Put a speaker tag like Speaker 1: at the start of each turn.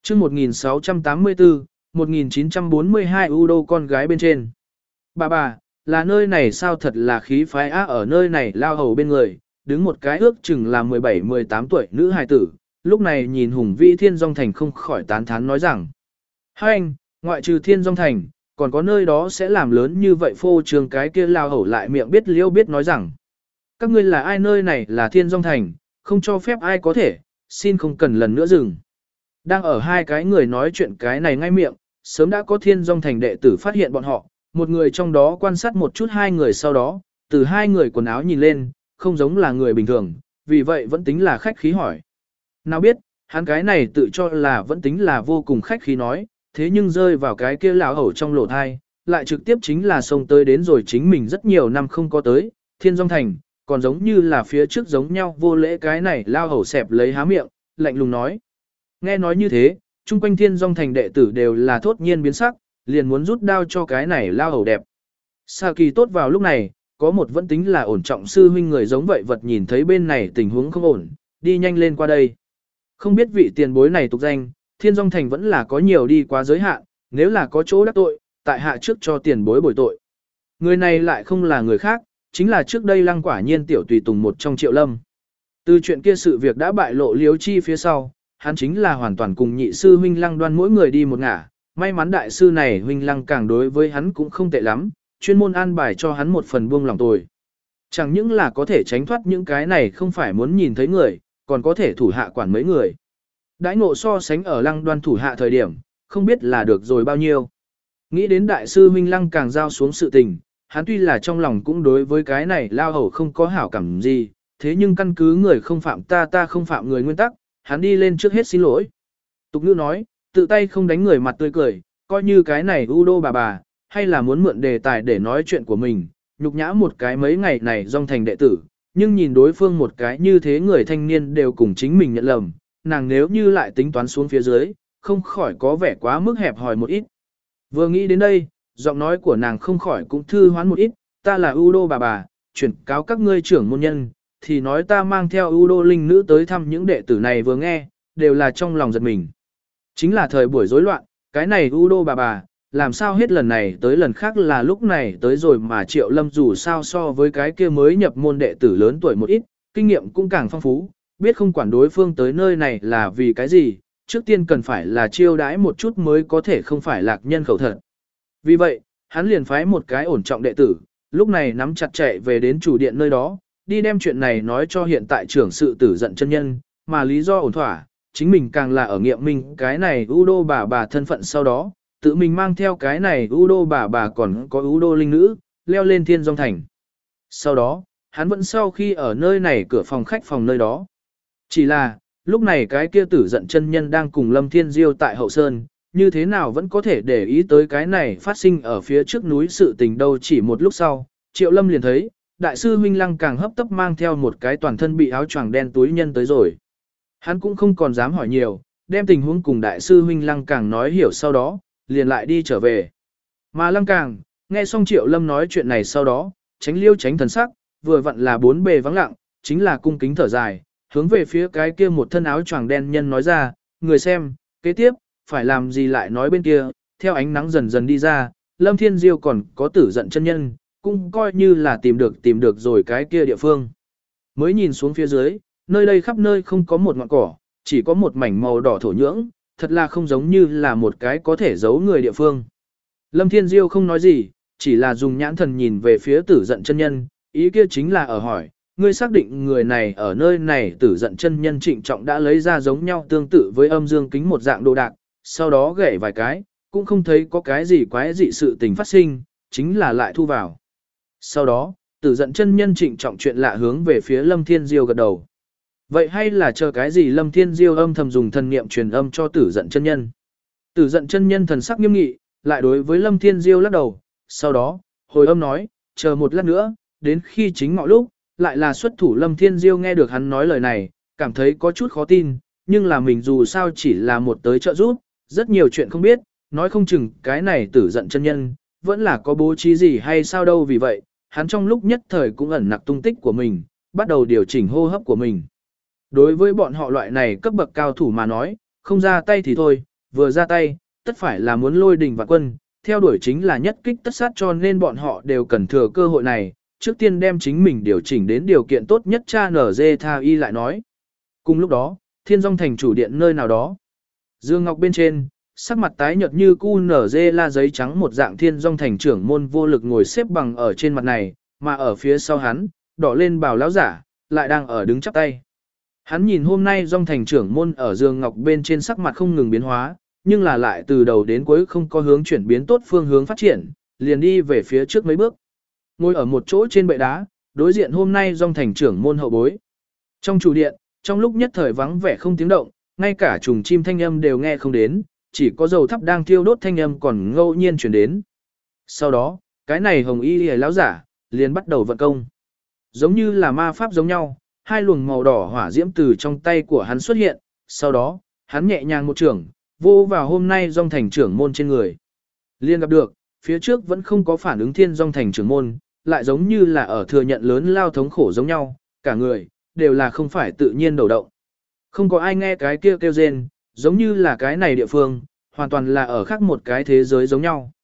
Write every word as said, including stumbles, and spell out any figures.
Speaker 1: chương một nghìn sáu trăm tám mươi tư, một nghìn chín trăm bốn mươi hai Udo con gái bên trên. Bà bà, là nơi này sao thật là khí phái á, ở nơi này lao hầu bên người, đứng một cái ước chừng là mười bảy mười tám tuổi nữ hài tử, lúc này nhìn hùng vĩ Thiên Dung Thành không khỏi tán thán nói rằng. Hai anh, ngoại trừ Thiên Dung Thành, còn có nơi đó sẽ làm lớn như vậy phô trương, cái kia lao hầu lại miệng biết liêu biết nói rằng. Các ngươi là ai, nơi này là Thiên Dung Thành, không cho phép ai có thể, xin không cần lần nữa dừng. Đang ở hai cái người nói chuyện cái này ngay miệng, sớm đã có Thiên Dung Thành đệ tử phát hiện bọn họ, một người trong đó quan sát một chút hai người sau đó, từ hai người quần áo nhìn lên, không giống là người bình thường, vì vậy vẫn tính là khách khí hỏi. Nào biết, hắn cái này tự cho là vẫn tính là vô cùng khách khí nói, thế nhưng rơi vào cái kia lão hầu trong lỗ thai, lại trực tiếp chính là xông tới đến rồi chính mình rất nhiều năm không có tới, Thiên Dung Thành, còn giống như là phía trước giống nhau vô lễ, cái này lao hầu xẹp lấy há miệng, lạnh lùng nói. Nghe nói như thế, chung quanh Thiên Dung Thành đệ tử đều là thốt nhiên biến sắc, liền muốn rút đao cho cái này lao hầu đẹp. Sa Kỳ tốt vào lúc này, có một vẫn tính là ổn trọng sư huynh người giống vậy vật nhìn thấy bên này tình huống không ổn, đi nhanh lên qua đây. Không biết vị tiền bối này tục danh, Thiên Dung Thành vẫn là có nhiều đi quá giới hạn, nếu là có chỗ đắc tội, tại hạ trước cho tiền bối bồi tội. Người này lại không là người khác, chính là trước đây Lăng Quả Nhiên tiểu tùy tùng một trong Triệu Lâm. Từ chuyện kia sự việc đã bại lộ liếu chi phía sau, hắn chính là hoàn toàn cùng nhị sư huynh Lăng Đoan mỗi người đi một ngả, may mắn đại sư này huynh Lăng càng đối với hắn cũng không tệ lắm, chuyên môn an bài cho hắn một phần buông lòng tồi. Chẳng những là có thể tránh thoát những cái này không phải muốn nhìn thấy người, còn có thể thủ hạ quản mấy người. Đãi ngộ so sánh ở Lăng Đoan thủ hạ thời điểm, không biết là được rồi bao nhiêu. Nghĩ đến đại sư huynh Lăng càng giao xuống sự tình, hắn tuy là trong lòng cũng đối với cái này lao hầu không có hảo cảm gì, thế nhưng căn cứ người không phạm ta ta không phạm người nguyên tắc, hắn đi lên trước hết xin lỗi. Tục ngữ nói, tự tay không đánh người mặt tươi cười, coi như cái này Udo bà bà, hay là muốn mượn đề tài để nói chuyện của mình, nhục nhã một cái mấy ngày này Dung Thành đệ tử, nhưng nhìn đối phương một cái như thế người thanh niên đều cùng chính mình nhận lầm, nàng nếu như lại tính toán xuống phía dưới, không khỏi có vẻ quá mức hẹp hòi một ít. Vừa nghĩ đến đây, giọng nói của nàng không khỏi cũng thư hoán một ít, ta là Udo bà bà, chuyển cáo các ngươi trưởng môn nhân, thì nói ta mang theo Udo linh nữ tới thăm những đệ tử này, vừa nghe, đều là trong lòng giật mình. Chính là thời buổi rối loạn, cái này Udo bà bà, làm sao hết lần này tới lần khác là lúc này tới rồi mà Triệu Lâm dù sao so với cái kia mới nhập môn đệ tử lớn tuổi một ít, kinh nghiệm cũng càng phong phú, biết không quản đối phương tới nơi này là vì cái gì, trước tiên cần phải là chiêu đãi một chút mới có thể không phải lạc nhân khẩu thật. Vì vậy, hắn liền phái một cái ổn trọng đệ tử, lúc này nắm chặt chạy về đến chủ điện nơi đó, đi đem chuyện này nói cho hiện tại trưởng sự tử giận chân nhân, mà lý do ổn thỏa, chính mình càng là ở nghiệm minh cái này Udo bà bà thân phận sau đó, tự mình mang theo cái này Udo bà bà còn có Udo linh nữ, leo lên Thiên Dung Thành. Sau đó, hắn vẫn sau khi ở nơi này cửa phòng khách phòng nơi đó. Chỉ là, lúc này cái kia tử giận chân nhân đang cùng Lâm Thiên Diêu tại hậu sơn, như thế nào vẫn có thể để ý tới cái này phát sinh ở phía trước núi sự tình đâu. Chỉ một lúc sau, Triệu Lâm liền thấy, đại sư huynh Lăng càng hấp tấp mang theo một cái toàn thân bị áo choàng đen túi nhân tới rồi. Hắn cũng không còn dám hỏi nhiều, đem tình huống cùng đại sư huynh Lăng càng nói hiểu sau đó, liền lại đi trở về. Mà Lăng càng, nghe xong Triệu Lâm nói chuyện này sau đó, tránh liêu tránh thần sắc, vừa vặn là bốn bề vắng lặng, chính là cung kính thở dài, hướng về phía cái kia một thân áo choàng đen nhân nói ra, người xem, kế tiếp, phải làm gì lại nói bên kia, theo ánh nắng dần dần đi ra, Lâm Thiên Diêu còn có tử giận chân nhân, cũng coi như là tìm được tìm được rồi cái kia địa phương. Mới nhìn xuống phía dưới, nơi đây khắp nơi không có một ngọn cỏ, chỉ có một mảnh màu đỏ thổ nhưỡng, thật là không giống như là một cái có thể giấu người địa phương. Lâm Thiên Diêu không nói gì, chỉ là dùng nhãn thần nhìn về phía tử giận chân nhân, ý kia chính là ở hỏi, ngươi xác định người này ở nơi này. Tử giận chân nhân trịnh trọng đã lấy ra giống nhau tương tự với âm dương kính một dạng đồ đạc, sau đó gảy vài cái, cũng không thấy có cái gì quái dị sự tình phát sinh, chính là lại thu vào. Sau đó, tử giận chân nhân trịnh trọng chuyện lạ hướng về phía Lâm Thiên Diêu gật đầu. Vậy hay là chờ cái gì? Lâm Thiên Diêu âm thầm dùng thần niệm truyền âm cho tử giận chân nhân. Tử giận chân nhân thần sắc nghiêm nghị, lại đối với Lâm Thiên Diêu lắc đầu, sau đó, hồi âm nói, chờ một lát nữa, đến khi chính ngọ lúc, lại là xuất thủ. Lâm Thiên Diêu nghe được hắn nói lời này, cảm thấy có chút khó tin, nhưng là mình dù sao chỉ là một tới trợ giúp, rất nhiều chuyện không biết, nói không chừng cái này tử giận chân nhân, vẫn là có bố trí gì hay sao đâu. Vì vậy, hắn trong lúc nhất thời cũng ẩn nặc tung tích của mình, bắt đầu điều chỉnh hô hấp của mình. Đối với bọn họ loại này cấp bậc cao thủ mà nói, không ra tay thì thôi, vừa ra tay, tất phải là muốn lôi đình vạn quân, theo đuổi chính là nhất kích tất sát, cho nên bọn họ đều cần thừa cơ hội này, trước tiên đem chính mình điều chỉnh đến điều kiện tốt nhất. Cha nở dê tha y lại nói. Cùng lúc đó, Thiên Dung thành chủ điện nơi nào đó. Dương Ngọc bên trên, sắc mặt tái nhợt như cu nở dê la giấy trắng một dạng Thiên Dung thành trưởng môn vô lực ngồi xếp bằng ở trên mặt này, mà ở phía sau hắn, đỏ lên bào lão giả, lại đang ở đứng chắp tay. Hắn nhìn hôm nay Dung thành trưởng môn ở Dương Ngọc bên trên sắc mặt không ngừng biến hóa, nhưng là lại từ đầu đến cuối không có hướng chuyển biến tốt phương hướng phát triển, liền đi về phía trước mấy bước. Ngồi ở một chỗ trên bệ đá, đối diện hôm nay Dung thành trưởng môn hậu bối. Trong chủ điện, trong lúc nhất thời vắng vẻ không tiếng động, ngay cả trùng chim thanh âm đều nghe không đến, chỉ có dầu thắp đang thiêu đốt thanh âm còn ngẫu nhiên truyền đến. Sau đó, cái này hồng y lìa lão giả liền bắt đầu vận công. Giống như là ma pháp giống nhau, hai luồng màu đỏ hỏa diễm từ trong tay của hắn xuất hiện, sau đó, hắn nhẹ nhàng một trường, vô vào hôm nay Dung thành trưởng môn trên người. Liên gặp được, phía trước vẫn không có phản ứng Thiên Dung thành trưởng môn, lại giống như là ở thừa nhận lớn lao thống khổ giống nhau, cả người đều là không phải tự nhiên đầu động. Không có ai nghe cái kia kêu rên, giống như là cái này địa phương, hoàn toàn là ở khác một cái thế giới giống nhau.